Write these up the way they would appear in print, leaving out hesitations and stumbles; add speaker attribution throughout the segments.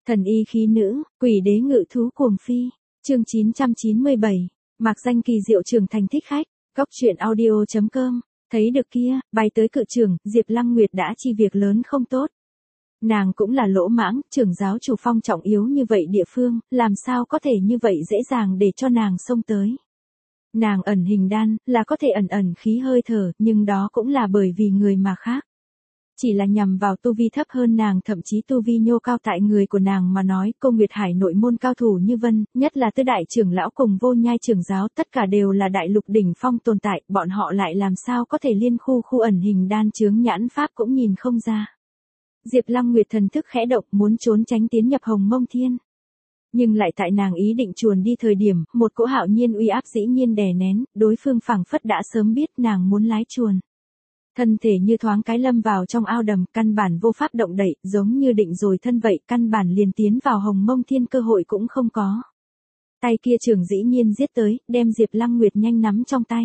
Speaker 1: Thần y khí nữ, quỷ đế ngự thú cuồng phi. Chương 997. Mạc danh kỳ diệu trưởng thành thích khách. Góc truyện audio.com. Thấy được kia, bay tới cự trưởng, Diệp Lăng Nguyệt đã chi việc lớn không tốt. Nàng cũng là lỗ mãng, trưởng giáo chủ phong trọng yếu như vậy địa phương, làm sao có thể như vậy dễ dàng để cho nàng xông tới. Nàng ẩn hình đan, là có thể ẩn khí hơi thở, nhưng đó cũng là bởi vì người mà khác. Chỉ là nhằm vào tu vi thấp hơn nàng, thậm chí tu vi nhô cao tại người của nàng mà nói, Cô Nguyệt Hải nội môn cao thủ như vân, nhất là tứ đại trưởng lão cùng Vô Nhai trưởng giáo, tất cả đều là đại lục đỉnh phong tồn tại, bọn họ lại làm sao có thể liên khu ẩn hình đan chướng nhãn pháp cũng nhìn không ra. Diệp Lăng Nguyệt thần thức khẽ động, muốn trốn tránh tiến nhập Hồng Mông Thiên. Nhưng lại tại nàng ý định chuồn đi thời điểm, một cỗ hạo nhiên uy áp dĩ nhiên đè nén, đối phương phảng phất đã sớm biết nàng muốn lái chuồn. Thân thể như thoáng cái lâm vào trong ao đầm, căn bản vô pháp động đậy, giống như định rồi thân vậy, căn bản liền tiến vào Hồng Mông Thiên cơ hội cũng không có. Tay kia trưởng dĩ nhiên giết tới, đem Diệp Lăng Nguyệt nhanh nắm trong tay.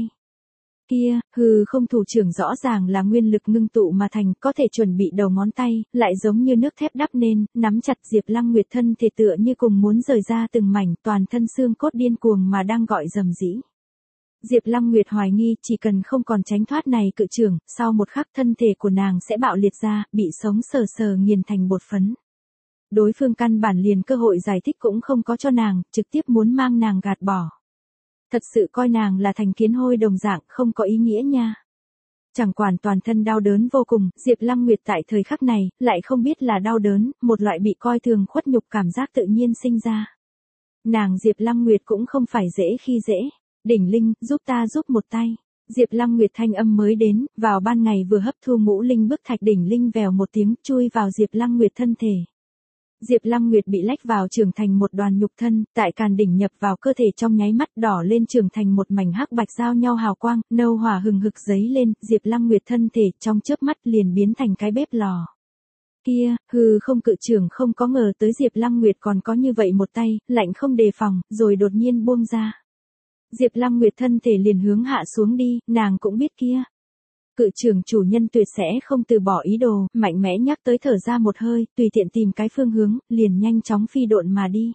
Speaker 1: Kia, không thủ trưởng rõ ràng là nguyên lực ngưng tụ mà thành, có thể chuẩn bị đầu ngón tay, lại giống như nước thép đắp nên, nắm chặt Diệp Lăng Nguyệt thân thể tựa như cùng muốn rời ra từng mảnh, toàn thân xương cốt điên cuồng mà đang gọi rầm rĩ. Diệp Lăng Nguyệt hoài nghi chỉ cần không còn tránh thoát này cự trưởng, sau một khắc thân thể của nàng sẽ bạo liệt ra, bị sống sờ nghiền thành bột phấn. Đối phương căn bản liền cơ hội giải thích cũng không có cho nàng, trực tiếp muốn mang nàng gạt bỏ. Thật sự coi nàng là thành kiến hôi đồng dạng, không có ý nghĩa nha. Chẳng quản toàn thân đau đớn vô cùng, Diệp Lăng Nguyệt tại thời khắc này, lại không biết là đau đớn, một loại bị coi thường khuất nhục cảm giác tự nhiên sinh ra. Nàng Diệp Lăng Nguyệt cũng không phải dễ khi dễ. Đỉnh Linh, giúp ta giúp một tay. Diệp Lăng Nguyệt thanh âm mới đến, vào ban ngày vừa hấp thu ngũ linh bức thạch, Đỉnh Linh vèo một tiếng chui vào Diệp Lăng Nguyệt thân thể. Diệp Lăng Nguyệt bị lách vào trưởng thành một đoàn nhục thân, tại càn đỉnh nhập vào cơ thể trong nháy mắt, đỏ lên trưởng thành một mảnh hắc bạch giao nhau hào quang, nâu hỏa hừng hực giấy lên, Diệp Lăng Nguyệt thân thể trong chớp mắt liền biến thành cái bếp lò. Kia, không cự trưởng không có ngờ tới Diệp Lăng Nguyệt còn có như vậy một tay, lạnh không đề phòng, rồi đột nhiên buông ra. Diệp Lăng Nguyệt thân thể liền hướng hạ xuống đi, nàng cũng biết kia. Cự trưởng chủ nhân tuyệt sẽ không từ bỏ ý đồ, mạnh mẽ nhắc tới thở ra một hơi, tùy tiện tìm cái phương hướng, liền nhanh chóng phi độn mà đi.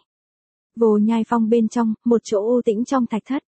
Speaker 1: Vô Nhai Phong bên trong, một chỗ u tĩnh trong thạch thất.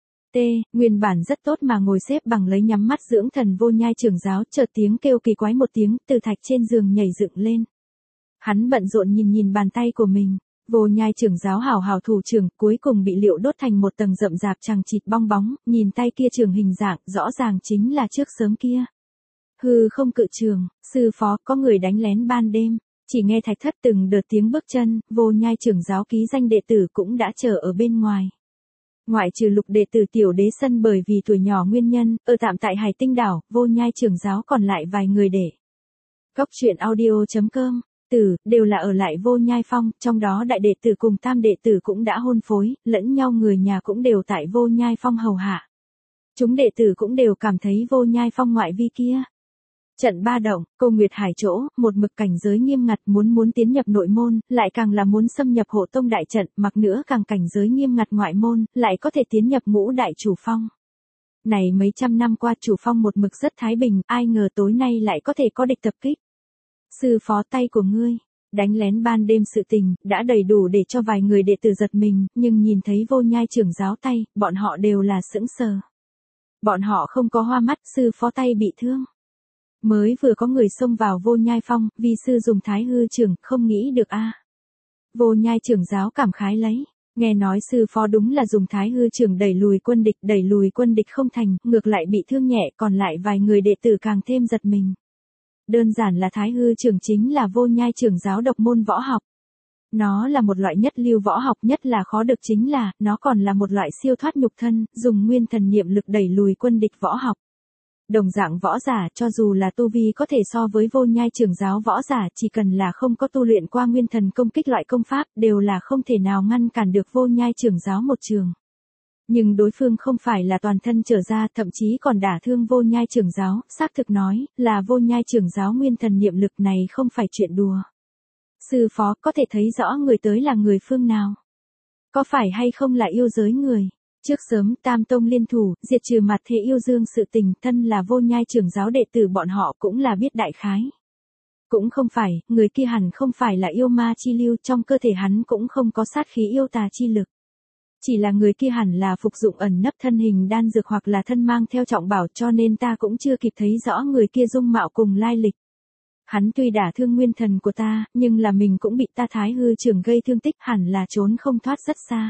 Speaker 1: Nguyên bản rất tốt mà ngồi xếp bằng lấy nhắm mắt dưỡng thần Vô Nhai trưởng giáo, chợt tiếng kêu kỳ quái một tiếng, từ thạch trên giường nhảy dựng lên. Hắn bận rộn nhìn bàn tay của mình. Vô Nhai trưởng giáo hảo thủ trưởng, cuối cùng bị liệu đốt thành một tầng rậm rạp chằng chịt bong bóng, nhìn tay kia trường hình dạng, rõ ràng chính là trước sớm kia. Không cự trường, sư phó, có người đánh lén ban đêm, chỉ nghe thạch thất từng đợt tiếng bước chân, Vô Nhai trưởng giáo ký danh đệ tử cũng đã chờ ở bên ngoài. Ngoại trừ lục đệ tử tiểu đế sân bởi vì tuổi nhỏ nguyên nhân, ở tạm tại Hải Tinh đảo, Vô Nhai trưởng giáo còn lại vài người để. Góc truyện audio.com. Đều là ở lại Vô Nhai Phong, trong đó đại đệ tử cùng tam đệ tử cũng đã hôn phối, lẫn nhau người nhà cũng đều tại Vô Nhai Phong hầu hạ. Chúng đệ tử cũng đều cảm thấy Vô Nhai Phong ngoại vi kia. Trận ba động, Cô Nguyệt Hải chỗ, một mực cảnh giới nghiêm ngặt muốn tiến nhập nội môn, lại càng là muốn xâm nhập hộ tông đại trận, mặc nữa càng cảnh giới nghiêm ngặt ngoại môn, lại có thể tiến nhập ngũ đại chủ phong. Này mấy trăm năm qua chủ phong một mực rất thái bình, ai ngờ tối nay lại có thể có địch tập kích. Sư phó, tay của ngươi, đánh lén ban đêm sự tình, đã đầy đủ để cho vài người đệ tử giật mình, nhưng nhìn thấy Vô Nhai trưởng giáo tay, bọn họ đều là sững sờ. Bọn họ không có hoa mắt, sư phó tay bị thương. Mới vừa có người xông vào Vô Nhai Phong, vi sư dùng Thái Hư trưởng, không nghĩ được a. Vô Nhai trưởng giáo cảm khái lấy, nghe nói sư phó đúng là dùng Thái Hư trưởng đẩy lùi quân địch không thành, ngược lại bị thương nhẹ, còn lại vài người đệ tử càng thêm giật mình. Đơn giản là Thái Hư trưởng chính là Vô Nhai trưởng giáo độc môn võ học. Nó là một loại nhất lưu võ học, nhất là khó được chính là, nó còn là một loại siêu thoát nhục thân, dùng nguyên thần niệm lực đẩy lùi quân địch võ học. Đồng dạng võ giả, cho dù là tu vi có thể so với Vô Nhai trưởng giáo võ giả, chỉ cần là không có tu luyện qua nguyên thần công kích loại công pháp, đều là không thể nào ngăn cản được Vô Nhai trưởng giáo một trường. Nhưng đối phương không phải là toàn thân trở ra, thậm chí còn đả thương Vô Nhai trưởng giáo, xác thực nói, là Vô Nhai trưởng giáo nguyên thần niệm lực này không phải chuyện đùa. Sư phó, có thể thấy rõ người tới là người phương nào? Có phải hay không là yêu giới người? Trước sớm, Tam Tông liên thủ, diệt trừ mặt thế yêu dương sự tình, thân là Vô Nhai trưởng giáo đệ tử bọn họ cũng là biết đại khái. Cũng không phải, người kia hẳn không phải là yêu ma chi lưu, trong cơ thể hắn cũng không có sát khí yêu tà chi lực. Chỉ là người kia hẳn là phục dụng ẩn nấp thân hình đan dược hoặc là thân mang theo trọng bảo, cho nên ta cũng chưa kịp thấy rõ người kia dung mạo cùng lai lịch. Hắn tuy đả thương nguyên thần của ta, nhưng là mình cũng bị ta Thái Hư Trưởng gây thương tích, hẳn là trốn không thoát rất xa.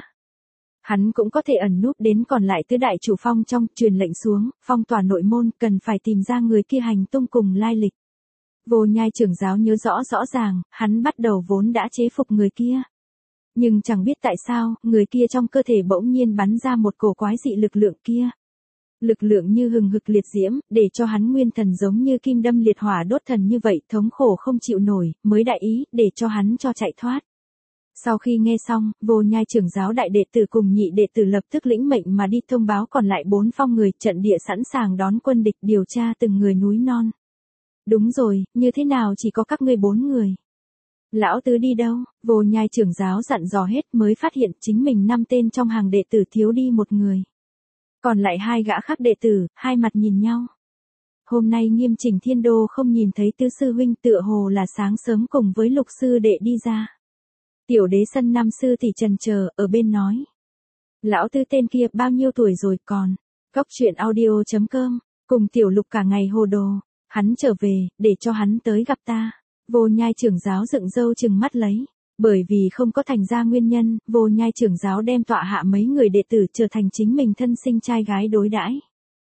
Speaker 1: Hắn cũng có thể ẩn núp đến còn lại tứ đại chủ phong trong, truyền lệnh xuống, phong tỏa nội môn, cần phải tìm ra người kia hành tung cùng lai lịch. Vô Nhai trưởng giáo nhớ rõ ràng, hắn bắt đầu vốn đã chế phục người kia. Nhưng chẳng biết tại sao, người kia trong cơ thể bỗng nhiên bắn ra một cổ quái dị lực lượng kia. Lực lượng như hừng hực liệt diễm, để cho hắn nguyên thần giống như kim đâm liệt hỏa đốt thần như vậy, thống khổ không chịu nổi, mới đại ý, để cho hắn cho chạy thoát. Sau khi nghe xong, Vô Nhai trưởng giáo đại đệ tử cùng nhị đệ tử lập tức lĩnh mệnh mà đi thông báo còn lại 4 phong người, trận địa sẵn sàng đón quân địch, điều tra từng người núi non. Đúng rồi, như thế nào chỉ có các ngươi 4 người? Lão tứ đi đâu? Vô Nhai trưởng giáo dặn dò hết, mới phát hiện chính mình 5 tên trong hàng đệ tử thiếu đi một người. Còn lại 2 gã khác đệ tử, hai mặt nhìn nhau. Hôm nay Nghiêm Chỉnh Thiên Đô không nhìn thấy tứ sư huynh, tựa hồ là sáng sớm cùng với Lục sư đệ đi ra. Tiểu Đế Sân năm sư tỷ trần chờ ở bên nói. Lão tứ tên kia bao nhiêu tuổi rồi còn? Cóc truyện audio.com, cùng Tiểu Lục cả ngày hồ đồ. Hắn trở về, để cho hắn tới gặp ta. Vô Nhai trưởng giáo dựng râu trừng mắt lấy. Bởi vì không có thành ra nguyên nhân, Vô Nhai trưởng giáo đem tọa hạ mấy người đệ tử trở thành chính mình thân sinh trai gái đối đãi.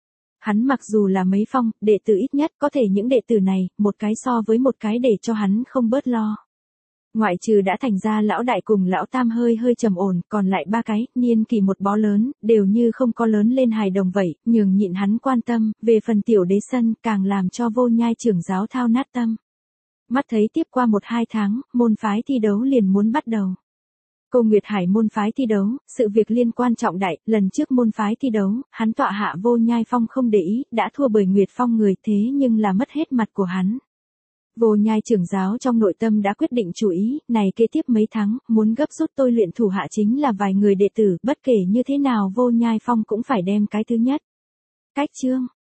Speaker 1: Hắn mặc dù là mấy phong, đệ tử ít nhất, có thể những đệ tử này, một cái so với một cái để cho hắn không bớt lo. Ngoại trừ đã thành ra lão đại cùng lão tam hơi trầm ổn, còn lại 3 cái, niên kỳ một bó lớn, đều như không có lớn lên hài đồng vậy, nhường nhịn hắn quan tâm, về phần Tiểu Đế Sân, càng làm cho Vô Nhai trưởng giáo thao nát tâm. Mắt thấy tiếp qua 1-2 tháng, môn phái thi đấu liền muốn bắt đầu. Cô Nguyệt Hải môn phái thi đấu, sự việc liên quan trọng đại, lần trước môn phái thi đấu, hắn tọa hạ Vô Nhai Phong không để ý, đã thua bởi Nguyệt Phong người, thế nhưng là mất hết mặt của hắn. Vô Nhai trưởng giáo trong nội tâm đã quyết định chủ ý, này kế tiếp mấy tháng, muốn gấp rút tôi luyện thủ hạ chính là vài người đệ tử, bất kể như thế nào Vô Nhai Phong cũng phải đem cái thứ nhất. Cách chương